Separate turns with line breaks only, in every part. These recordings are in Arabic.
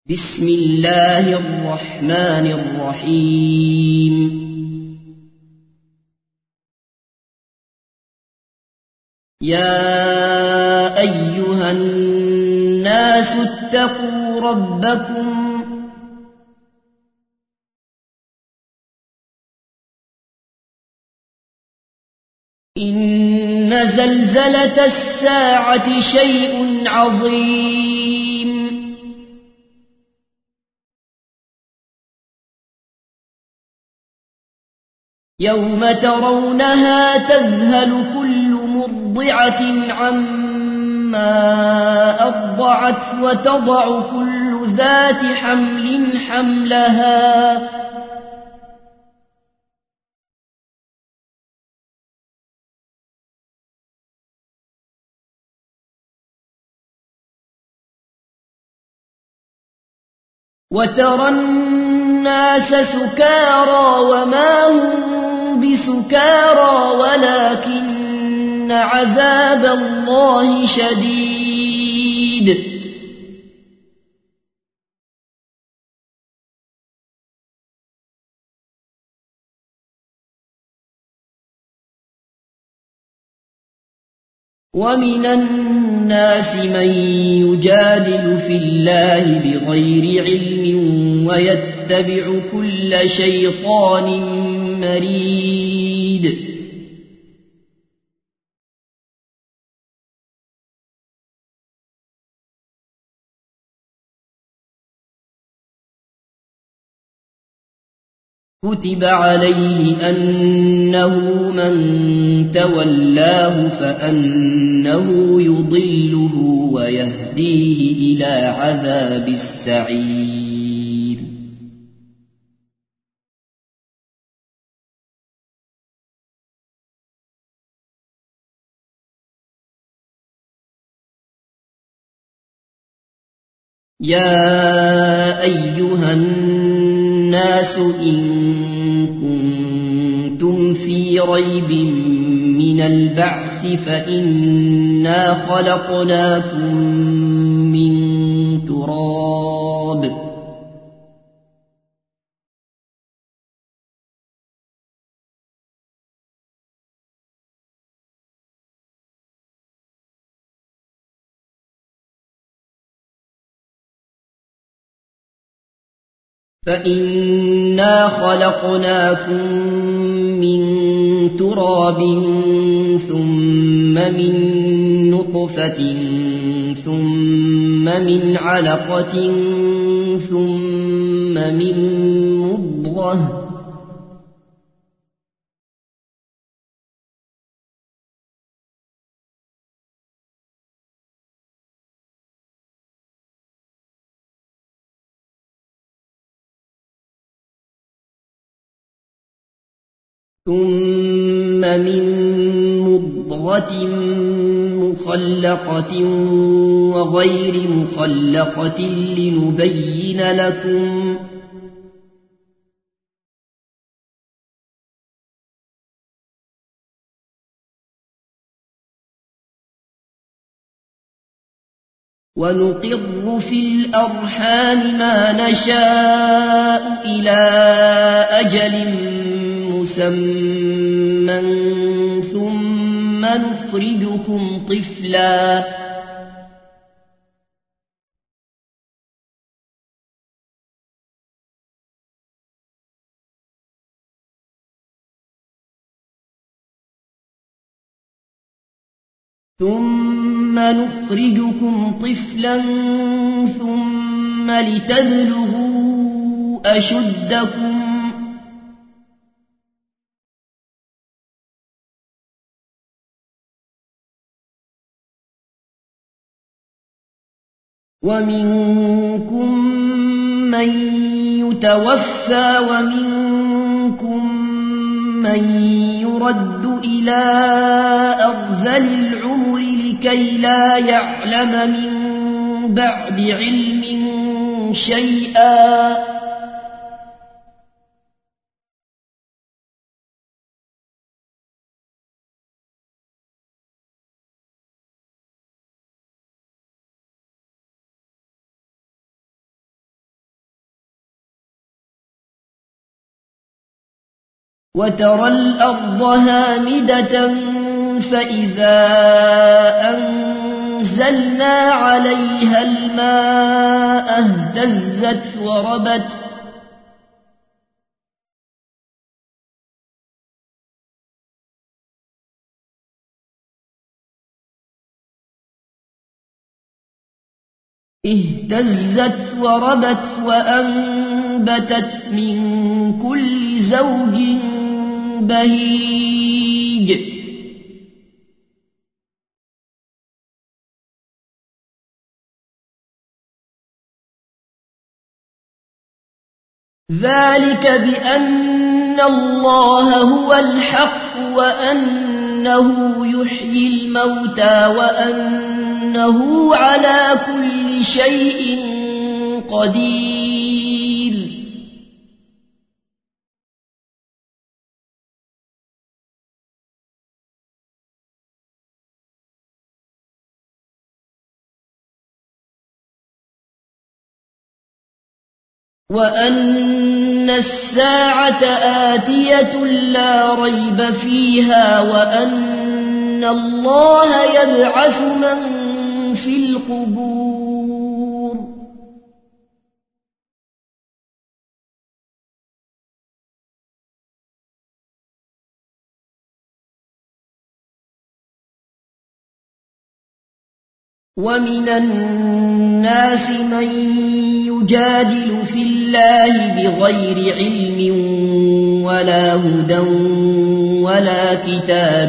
بسم الله الرحمن الرحيم يا أيها الناس اتقوا ربكم إن زلزلة الساعة شيء عظيم يوم ترونها تذهل كل مرضعة عما أرضعت وتضع كل ذات حمل حملها وترى الناس سكارى وما هم بسكارى ولكن عذاب الله شديد ومن الناس من يجادل في الله بغير علم ويتبع كل شيطان مريد كتب عليه أنه من تولاه فأنه يضله ويهديه إلى عذاب السعير يا أيها الناس إن كنتم في ريب من البعث فإنا خلقناكم من تراب ثم من نطفة ثم من علقة ثم من مضغة مخلقة وغير مخلقة لنبين لكم ونقر في الأرحام ما نشاء إلى أجل مسمى ثم نخرجكم طفلا ثم لتبلغوا أشدكم ومنكم من يتوفى ومنكم من يرد إلى أرذل العمر لكي لا يعلم من بعد علم شيئا وترى الأرض هامدة فإذا أنزلنا عليها الماء اهتزت وربت وأنبتت من كل زوج بهيج ذلك بأن الله هو الحق وأنه يحيي الموتى وأنه على كل شيء قدير وأن الساعة آتية لا ريب فيها وأن الله يبعث من في القبور ومن الناس من يجادل في الله بغير علم ولا هدى ولا كتاب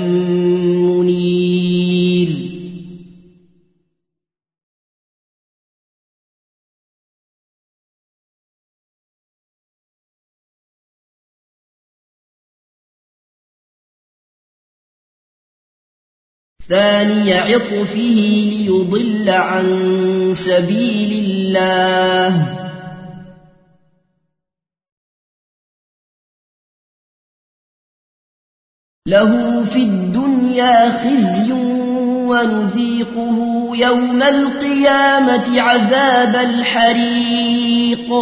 منير ثاني عطفه ليضل عن سبيل الله له في الدنيا خزي ونذيقه يوم القيامة عذاب الحريق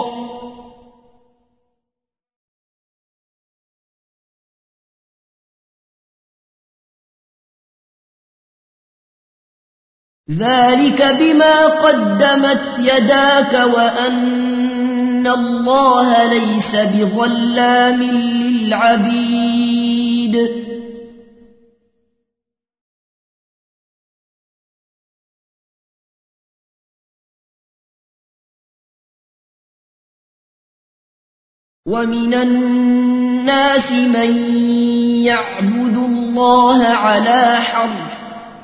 ذلك بما قدمت يداك وأن الله ليس بظلام للعبيد ومن الناس من يعبد الله على حرف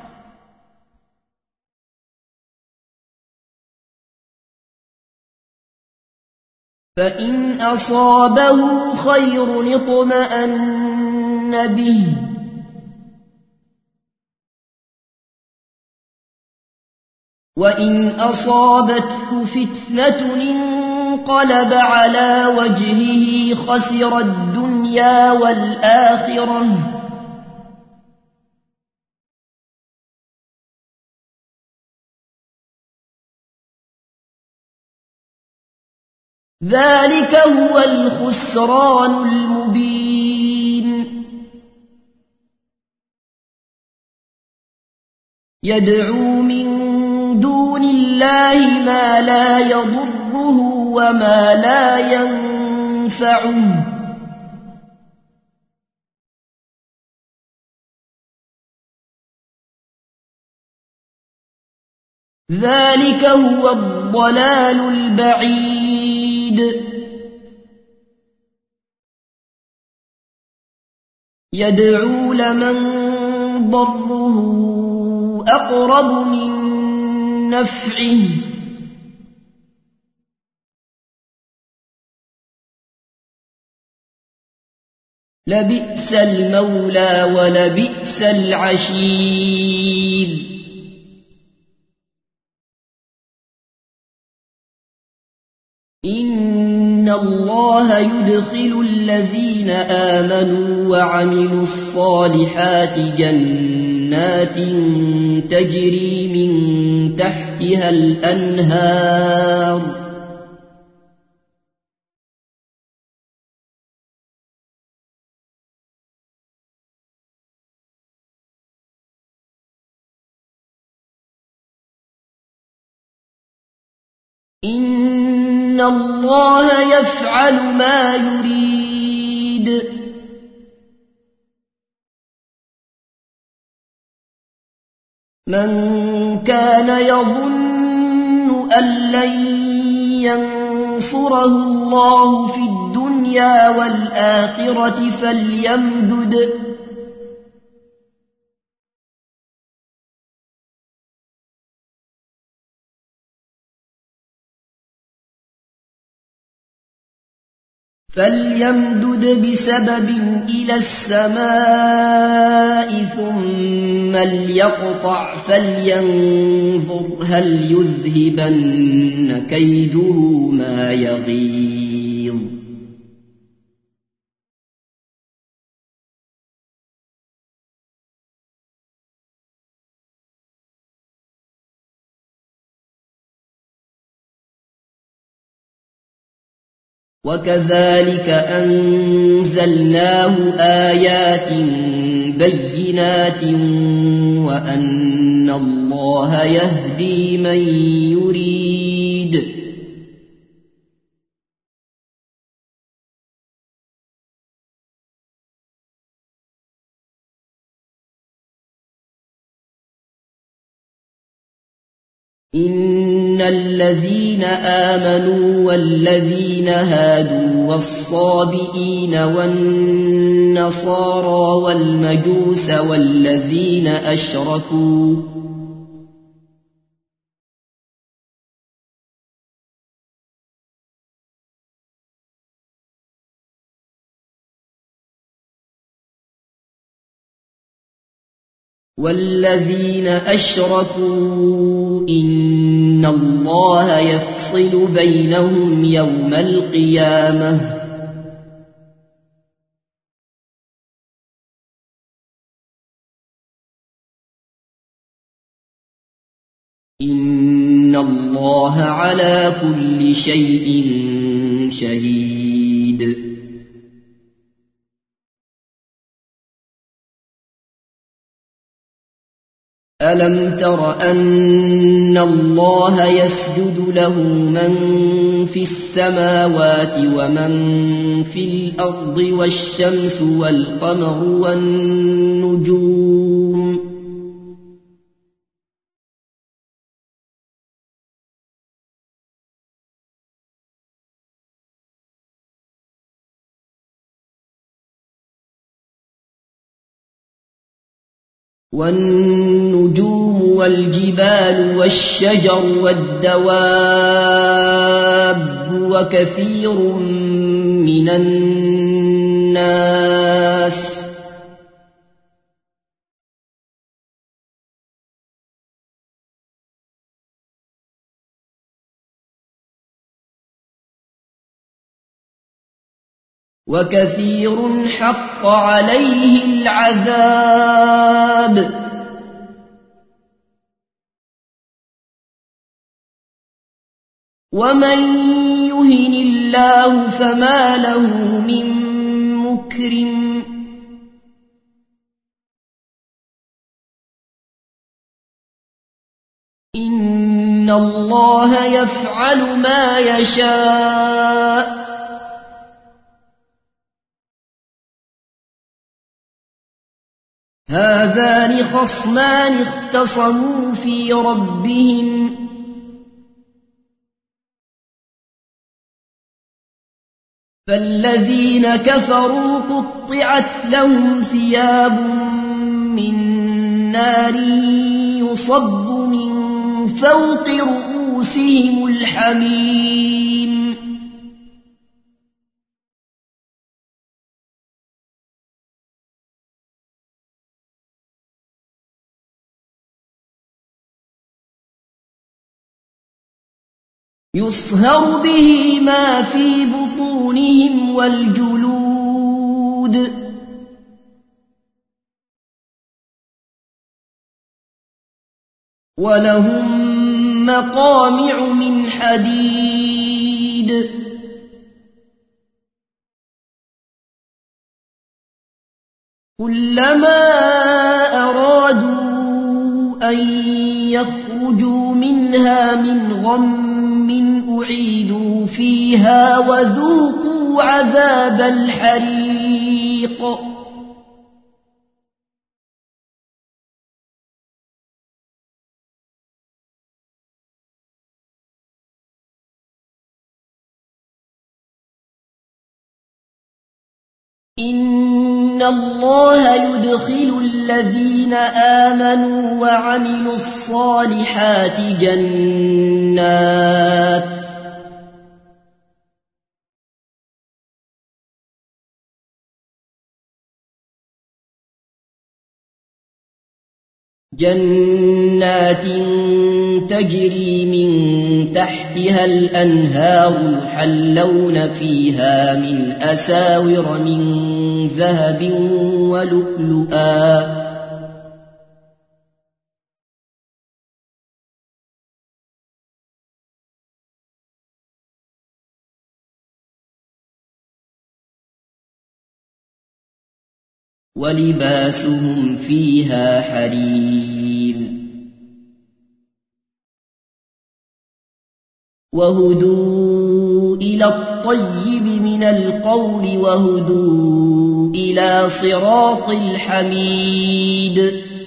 فإن أصابه خير اطمأن به وإن أصابته فتنة انقلب على وجهه خسر الدنيا والآخرة ذلك هو الخسران المبين يدعو من دون الله ما لا يضره وما لا ينفعه ذلك هو الضلال البعيد يدعو لمن ضره أقرب من نفعه لبئس المولى ولبئس العشير إن الله يدخل الذين آمنوا وعملوا الصالحات جنات تجري من تحتها الأنهار الله يفعل ما يريد. من كان يظن أن لن ينصره الله في الدنيا والآخرة فليمدد بسبب إلى السماء ثم ليقطع فلينظر هل يذهبن كيده ما يغيظ. وكذلك أنزلناه آيات بينات وأن الله يهدي من يريد. إن الذين آمنوا والذين هادوا والصابئين والنصارى والمجوس والذين أشركوا إن الله يفصل بينهم يوم القيامة إن الله على كل شيء شهيد. ألم تر أن الله يسجد له من في السماوات ومن في الأرض والشمس والقمر والنجوم والجبال والشجر والدواب وكثير من الناس وكثير حق عليه العذاب ومن يهن الله فما له من مكرم إن الله يفعل ما يشاء هذان خصمان اختصموا في ربهم فالذين كفروا قطعت لهم ثياب من نار يصب من فوق رؤوسهم الحميم يصهر به ما في بطونهم والجلود ولهم مقامع من حديد كلما أرادوا أن يخرجوا منها من غم أعيدوا فيها وذوقوا عذاب الحريق إن الله يدخل الذين آمنوا وعملوا الصالحات جنات تجري من تحتها الأنهار يحلون فيها من أساور من ذهب ولؤلؤا ولباسهم فيها حرير وهدوا إلى الطيب من القول وهدوا إلى صراط الحميد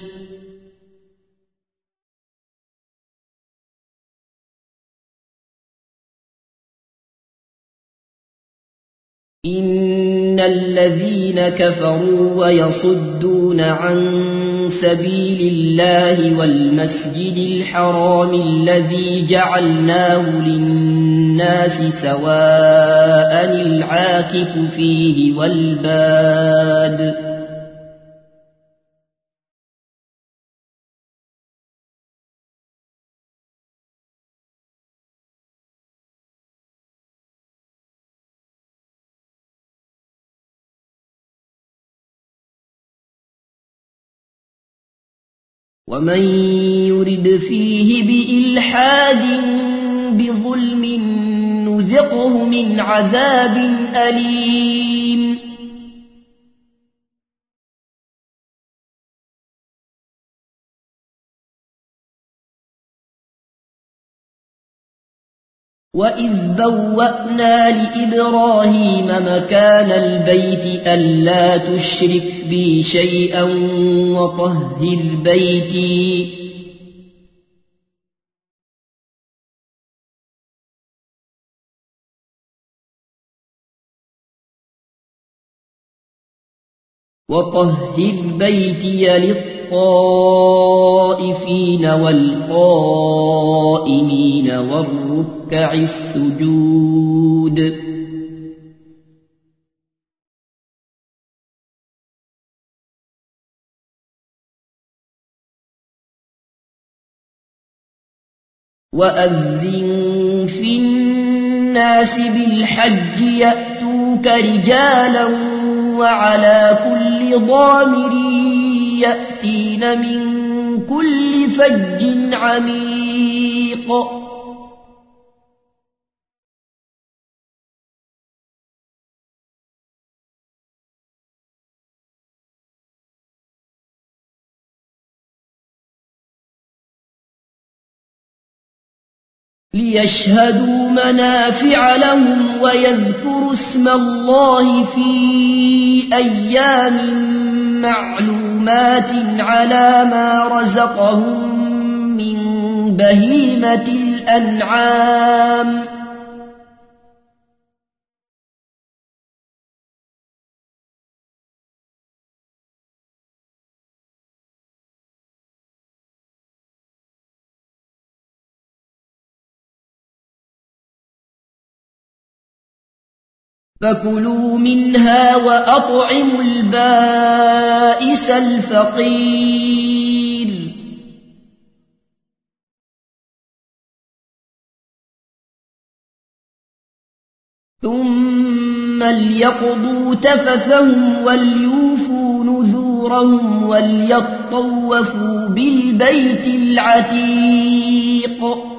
إن الذين كفروا ويصدون عن سبيل الله والمسجد الحرام الذي جعلناه للناس سواء العاكف فيه والباد ومن يرد فيه بإلحاد بظلم نذقه من عذاب أليم وإذ بوأنا لإبراهيم مكان البيت ألا تشرك بي شيئا وطهر بيتي للطائفين والقائمين والركع السجود وأذن في الناس بالحج يأتوك رجالا وعلى كل ضامر يأتين من كل فج عميق ليشهدوا منافع لهم ويذكروا اسم الله في أيام معلومات على ما رزقهم من بهيمة الأنعام فكلوا منها وأطعموا البائس الفقير ثم ليقضوا تفثهم وليوفوا نذورهم وليطوفوا بالبيت العتيق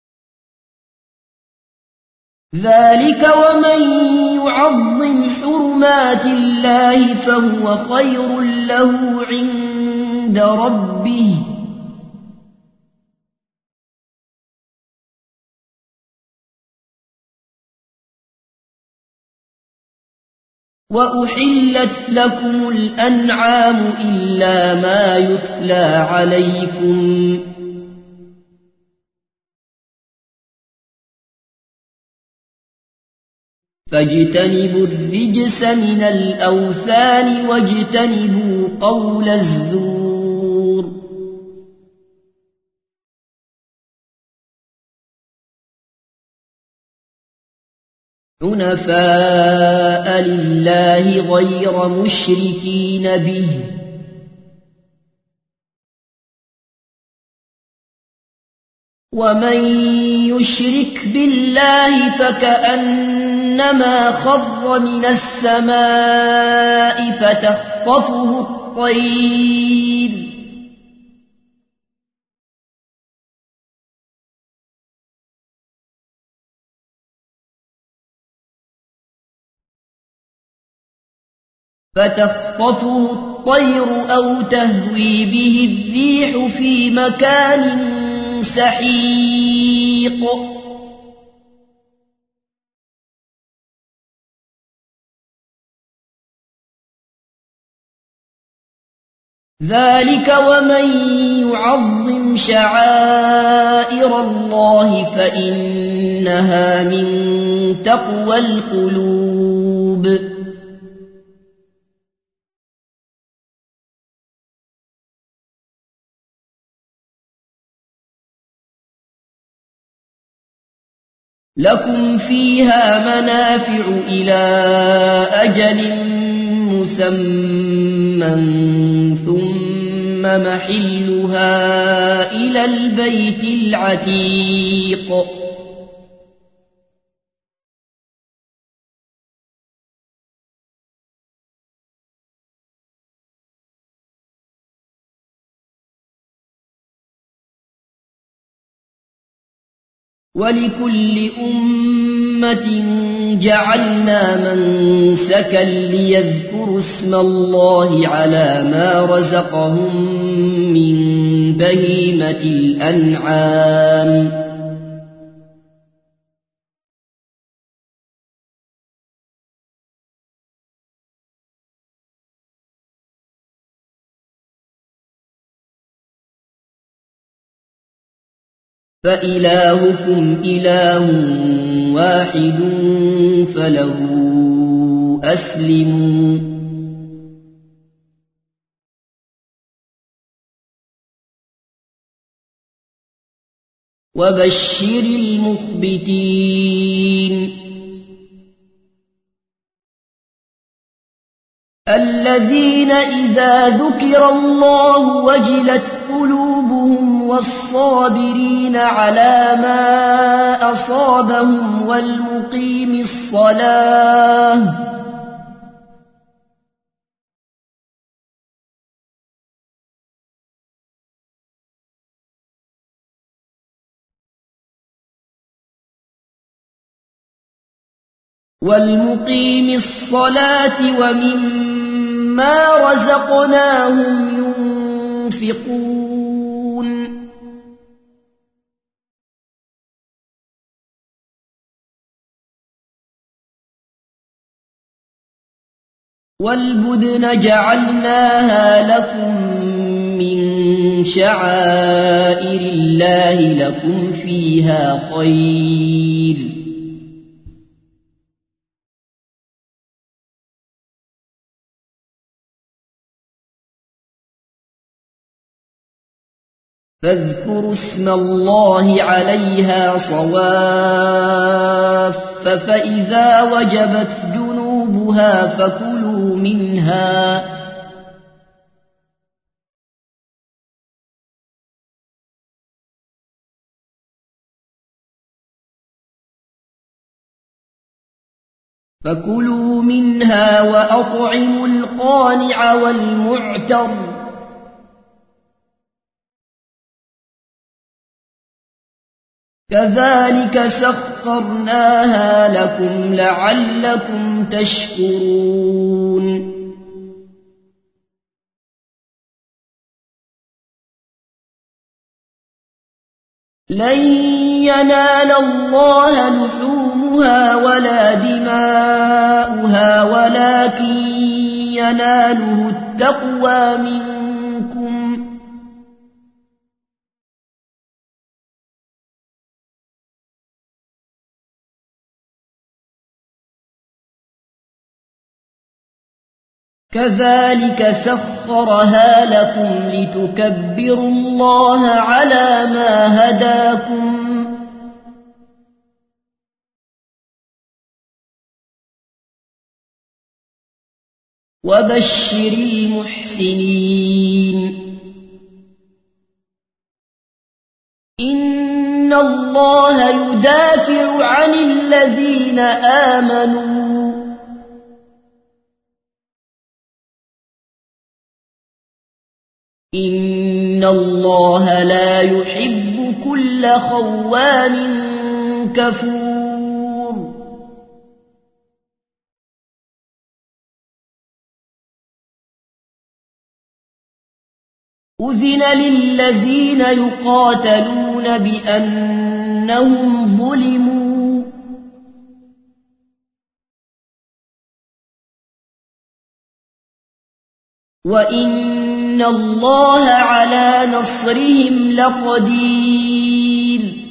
ذلك ومن يعظم حرمات حرمات الله فهو خير له عند ربه وأحلت لكم الأنعام إلا ما يتلى عليكم فاجتنبوا الرجس من الأوثان واجتنبوا قول الزور حنفاء لله غير مشركين به ومن يشرك بالله فكأنما خر من السماء فتخطفه الطير أو تهوي به الريح في مكان سحيق ذلك ومن يعظم شعائر الله فإنها من تقوى القلوب لكم فيها منافع إلى أجل مسمى ثم محلها إلى البيت العتيق ولكل أمة جعلنا منسكا ليذكروا اسم الله على ما رزقهم من بهيمة الأنعام فإلهكم إله واحد فله أسلموا وبشر المخبتين الذين إذا ذكر الله وجلت قلوبهم والصابرين على ما أصابهم والمقيم الصلاة ومما رزقناهم ينفقون والبدن جعلناها لكم من شعائر الله لكم فيها خير فاذكروا اسم الله عليها صواف فإذا وجبت جنوبها فكلوا منها وأطعموا القانع والمعتر كذلك سخرناها لكم لعلكم تشكرون لن ينال الله لحومها ولا دماؤها ولكن يناله التقوى منكم كذلك سخرها لكم لتكبروا الله على ما هداكم وبشر المحسنين إن الله يدافع عن الذين آمنوا إن الله لا يحب كل خوان كفور أذن للذين يقاتلون بأنهم ظلموا وإن الله على نصرهم لقدير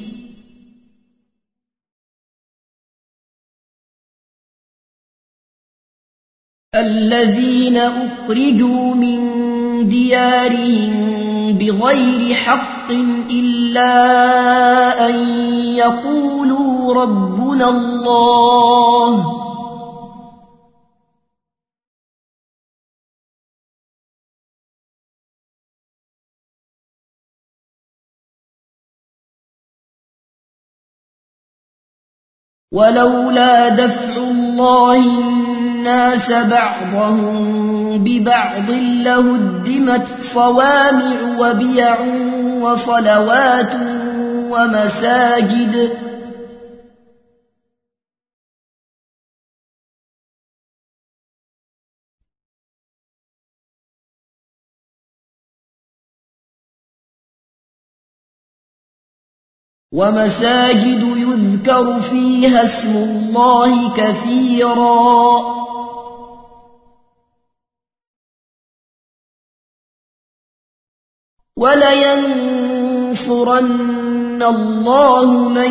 الذين أخرجوا من ديارهم بغير حق إلا أن يقولوا ربنا الله ولولا دفع الله الناس بعضهم ببعض لهدمت صوامع وبيع وصلوات ومساجد يذكر فيها اسم الله كثيرا ولينصرن الله من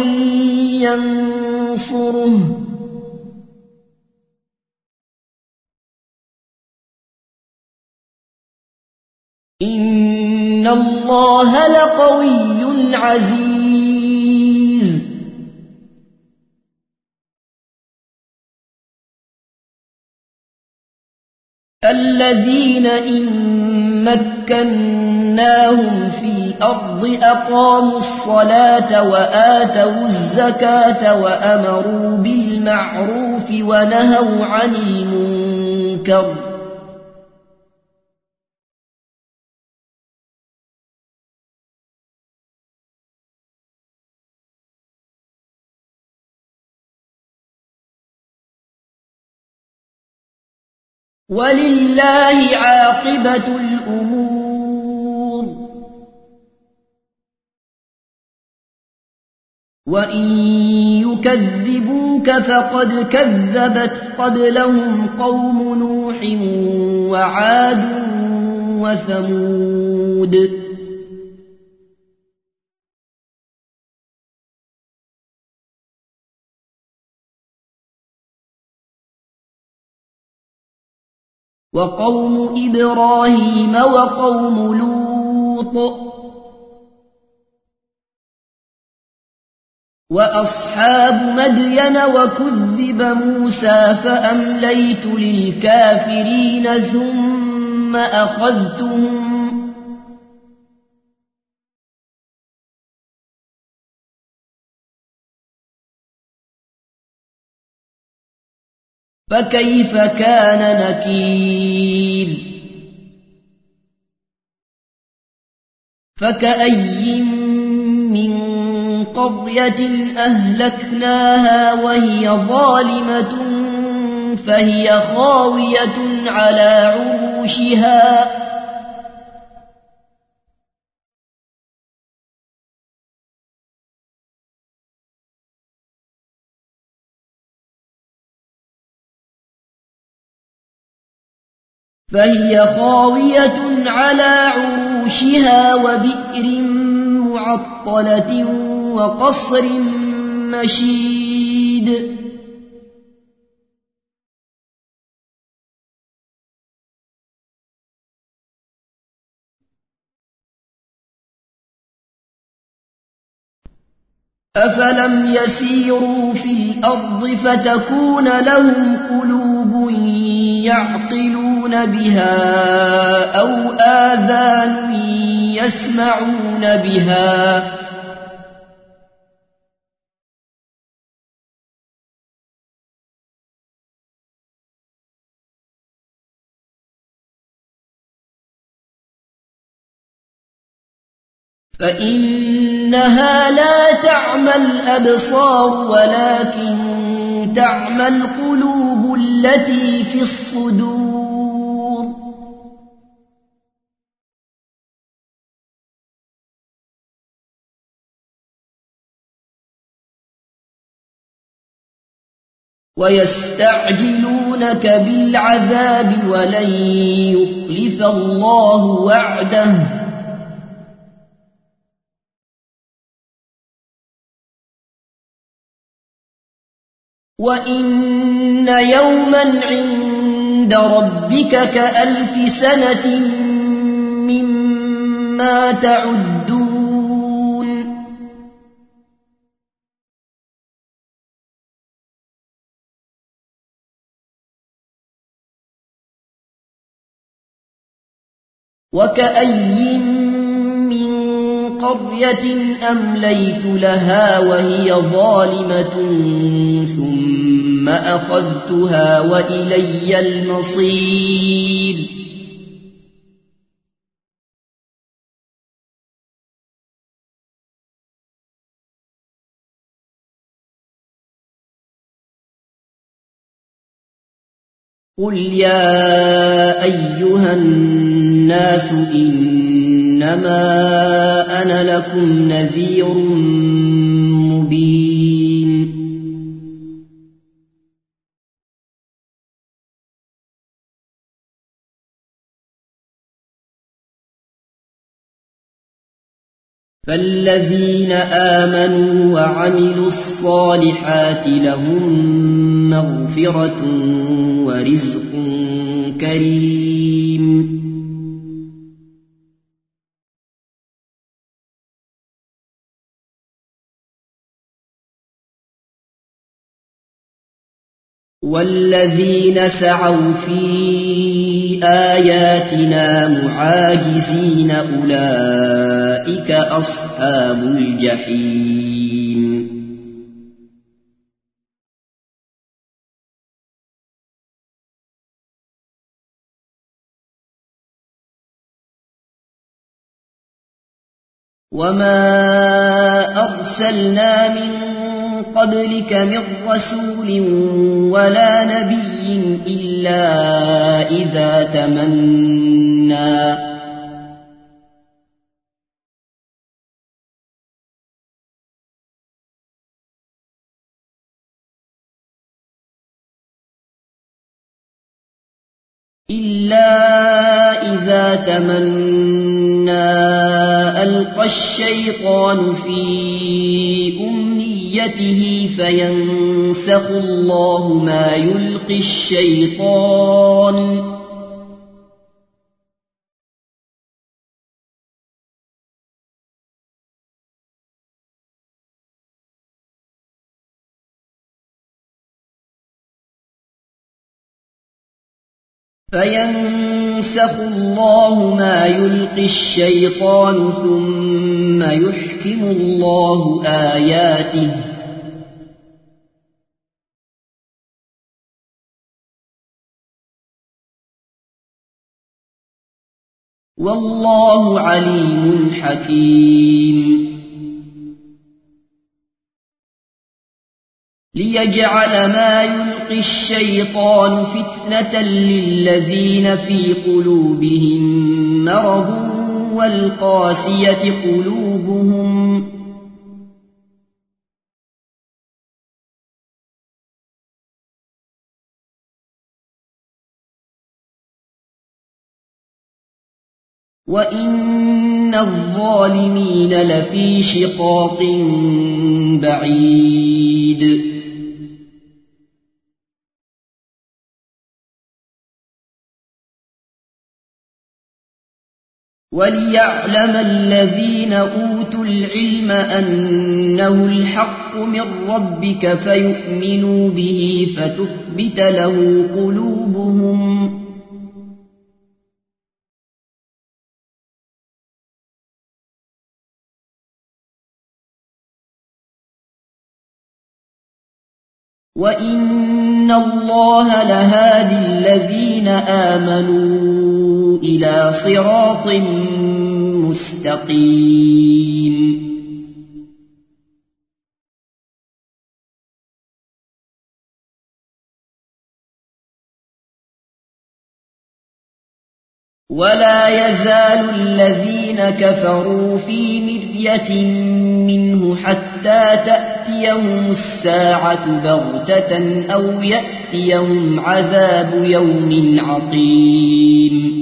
ينصره إن الله لقوي عزيز الذين إن مكناهم في الأرض أقاموا الصلاة وآتوا الزكاة وأمروا بالمعروف ونهوا عن المنكر ولله عاقبة الأمور وإن يكذبوك فقد كذبت قبلهم قوم نوح وعاد وثمود وقوم إبراهيم وقوم لوط وأصحاب مدين وكذب موسى فأمليت للكافرين ثم أخذتهم فكيف كان نكير فكأي من قرية أهلكناها وهي ظالمة فهي خاوية على عروشها وبئر معطلة وقصر مشيد أفلم يسيروا في الأرض فتكون لهم قلوب يعقلون بها أو آذان يسمعون بها فإنها لا تعمى الأبصار ولكن تعمى القلوب التي في الصدور ويستعجلونك بالعذاب ولن يخلف الله وعده وإن يوما عند ربك كألف سنة مما تعدون وكأي من قرية أمليت لها وهي ظالمة ثم أخذتها وإلي المصير قل يا أيها الناس إنما أنا لكم نذير مبين فالذين آمنوا وعملوا الصالحات لهم مغفرة ورزق كريم والذين سعوا في آياتنا معاجزين أولئك أصحاب الجحيم وما أرسلنا من قبلك من رسول ولا نبي إلا إذا تمنى ألقى الشيطان في أمنيته فينسخ الله ما يلقي الشيطان ثم يحكم الله آياته والله عليم حكيم ليجعل ما يلقي الشيطان فتنة للذين في قلوبهم مرض والقاسية قلوبهم وإن الظالمين لفي شقاق بعيد وليعلم الذين أوتوا العلم أنه الحق من ربك فيؤمنوا به فتثبت له قلوبهم وإن الله لهادي الذين آمنوا إلى صراط مستقيم ولا يزال الذين كفروا في مرية منه حتى تأتيهم الساعة بغتة أو يأتيهم عذاب يوم عقيم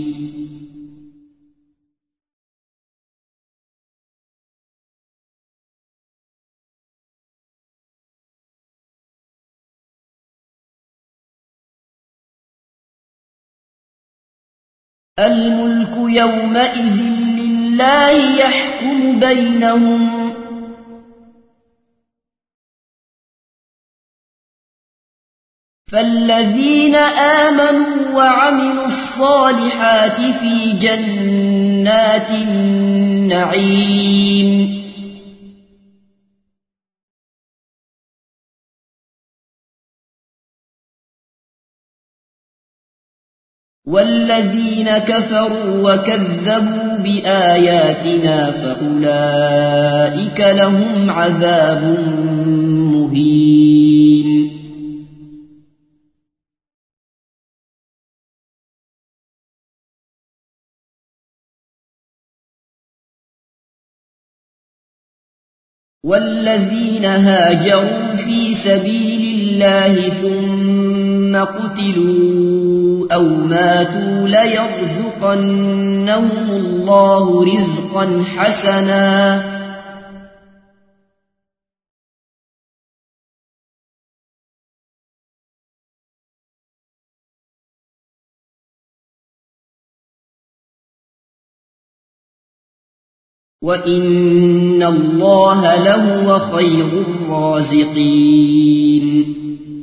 الملك يومئذ لله يحكم بينهم فالذين آمنوا وعملوا الصالحات في جنات النعيم والذين كفروا وكذبوا بآياتنا فأولئك لهم عذاب مهين والذين هاجروا في سبيل الله ثم قتلوا أو ماتوا ليرزقنهم الله رزقا حسنا وإن الله لهو خير الرازقين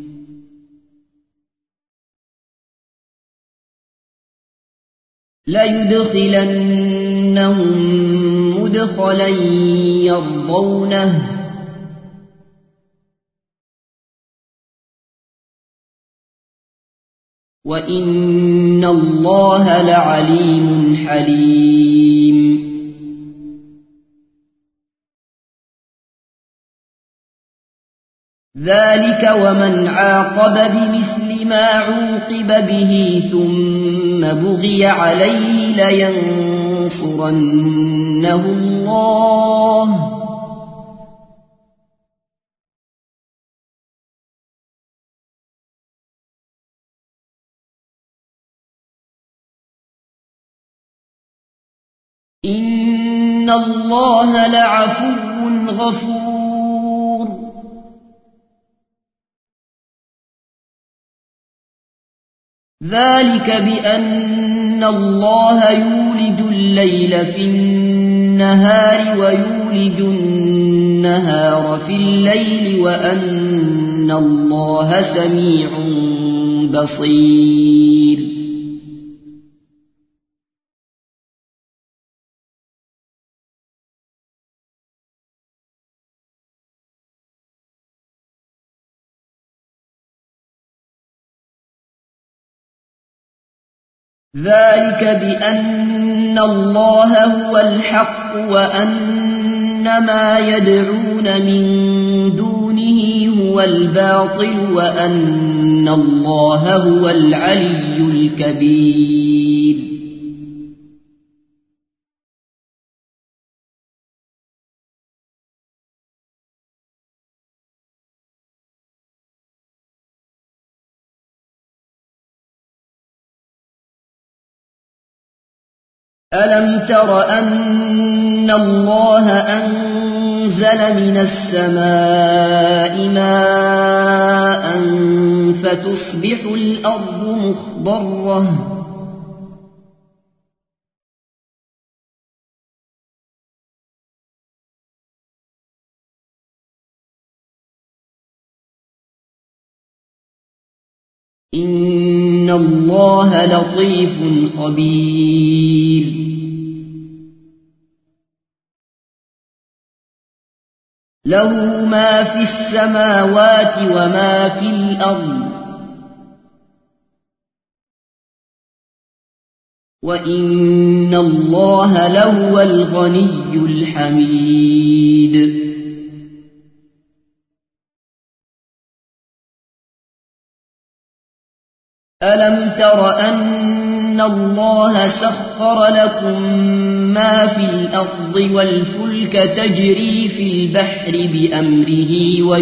ليدخلنهم مدخلا يرضونه وإن الله لعليم حليم ذلك ومن عاقب بمثل ما عوقب به ثم بغي عليه لينصرنه الله إن الله لعفو غفور ذلك بأن الله يولج الليل في النهار ويولج النهار في الليل وأن الله سميع بصير ذلك بأن الله هو الحق وأن ما يدعون من دونه هو هو الباطل وأن الله هو العلي الكبير. ألم تر أن الله أنزل من السماء ماء فتصبح الأرض مخضرة إن الله لطيف خبير. له ما في السماوات وما في الأرض وإن الله لهو الغني الحميد. ألم تر أن الله سخر لكم ما في الأرض والفلك تجري في البحر بأمره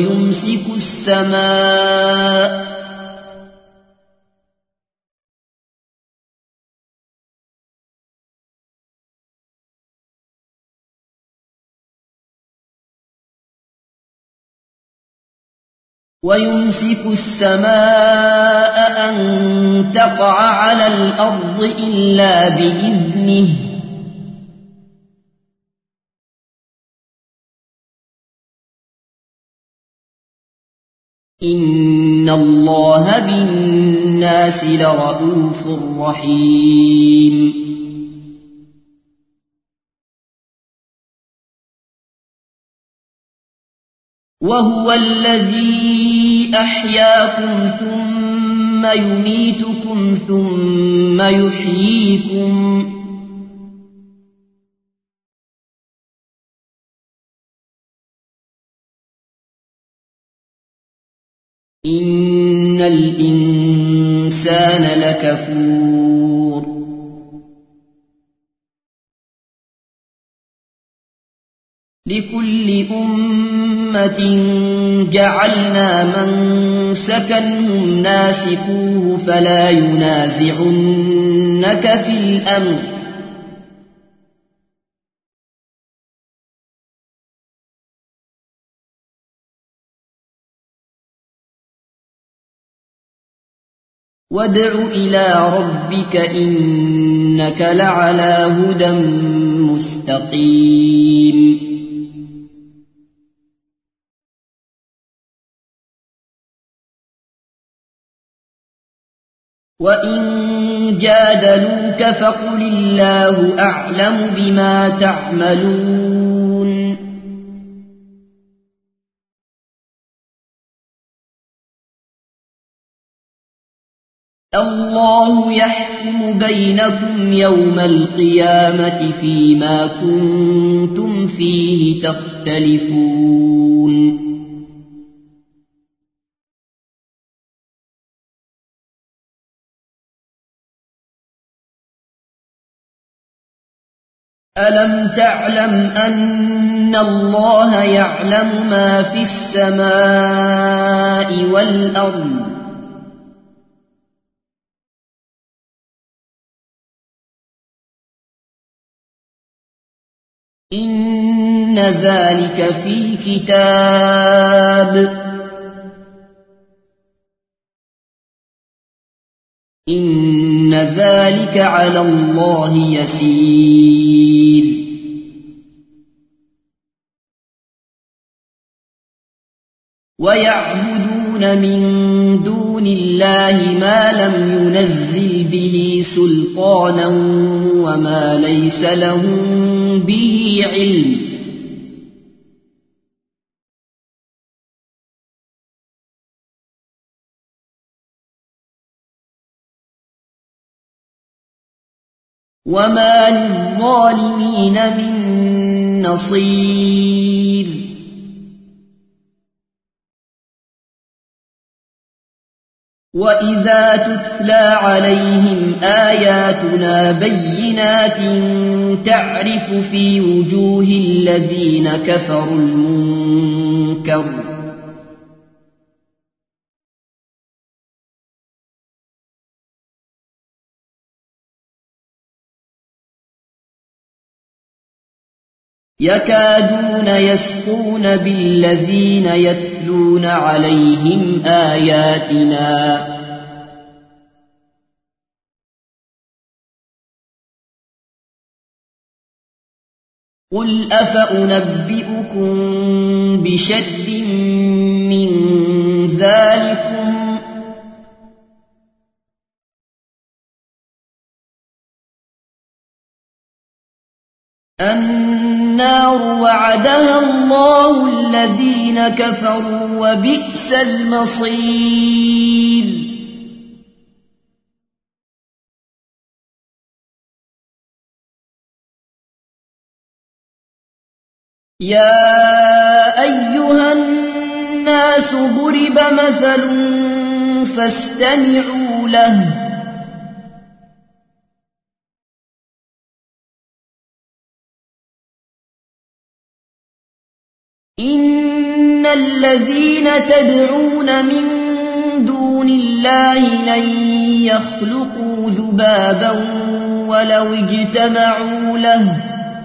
ويمسك السماء أن تقع على الأرض إلا بإذنه إن الله بالناس لرءوف رحيم. وهو الذي أحياكم ثم يميتكم ثم يحييكم إن الإنسان لكفور. لكل أمة جعلنا منسكا ناسكوه فلا ينازعنك في الأمر وادع إلى ربك إنك لعلى هدى مستقيم. وإن جادلوك فقل الله أعلم بما تعملون الله يحكم بينكم يوم القيامة فيما كنتم فيه تختلفون ألم تعلم أن الله يعلم ما في السماء والأرض إن ذلك في كتاب إن ذلك على الله يسير. ويعبدون من دون الله ما لم ينزل به سلطانا وما ليس لهم به علم وما للظالمين من نصير. وإذا تتلى عليهم آياتنا بينات تعرف في وجوه الذين كفروا المنكر يكادون يسقون بالذين يتلون عليهم آياتنا قل أفأنبئكم بشر من ذلكم النار وعدها الله الذين كفروا وبئس المصير يا أيها الناس ضرب مثل فاستمعوا له إن الذين تدعون من دون الله لن يخلقوا ذبابا ولو اجتمعوا له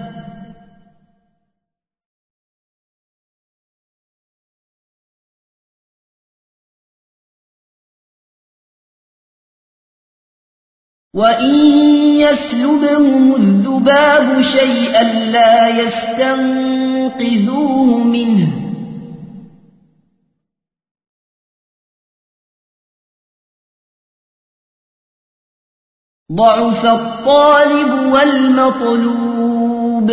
وإن يسلبهم الذباب شيئا لا يستنقذوه منه ضعف الطالب والمطلوب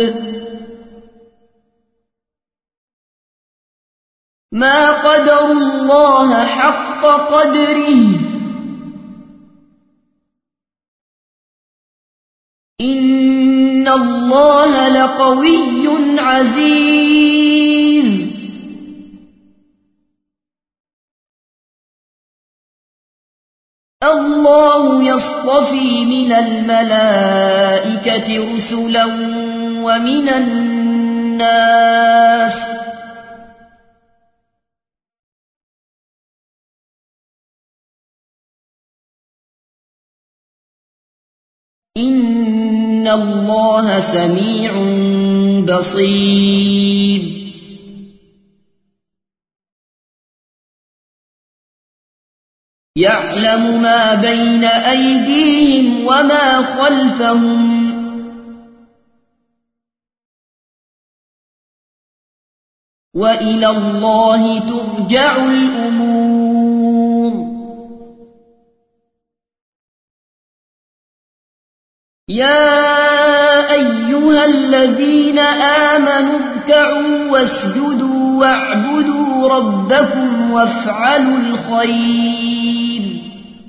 ما قدروا الله حق قدره إن الله لقوي عزيز الله يصطفي من الملائكة رسلا ومن الناس إن الله سميع بصير يعلم ما بين أيديهم وما خلفهم وإلى الله ترجع الأمور يا أيها الذين آمنوا اركعوا واسجدوا واعبدوا ربكم وافعلوا الخير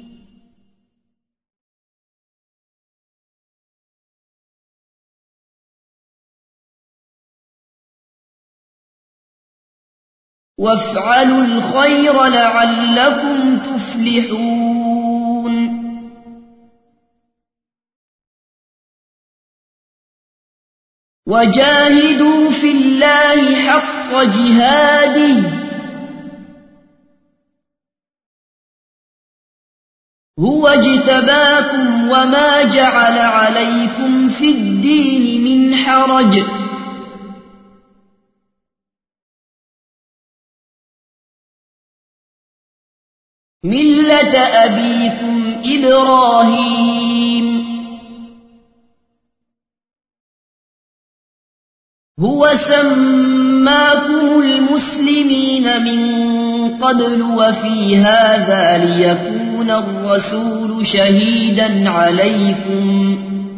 لعلكم تفلحون وجاهدوا في الله حق جهاده هو اجتباكم وما جعل عليكم في الدين من حرج ملة أبيكم إبراهيم هو سماكم المسلمين من قبل وفي هذا ليكون الرسول شهيدا عليكم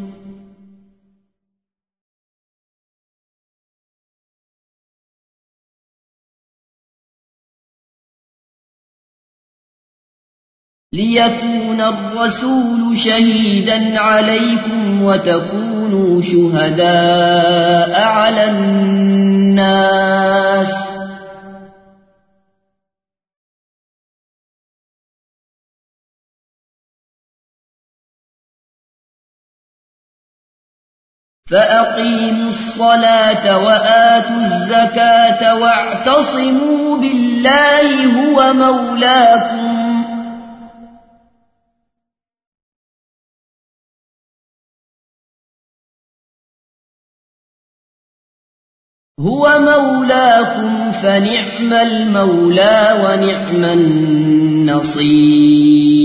وتكونوا شهداء على الناس فأقيموا الصلاة وآتوا الزكاة واعتصموا بالله هو مولاكم فنعم المولى ونعم النصير.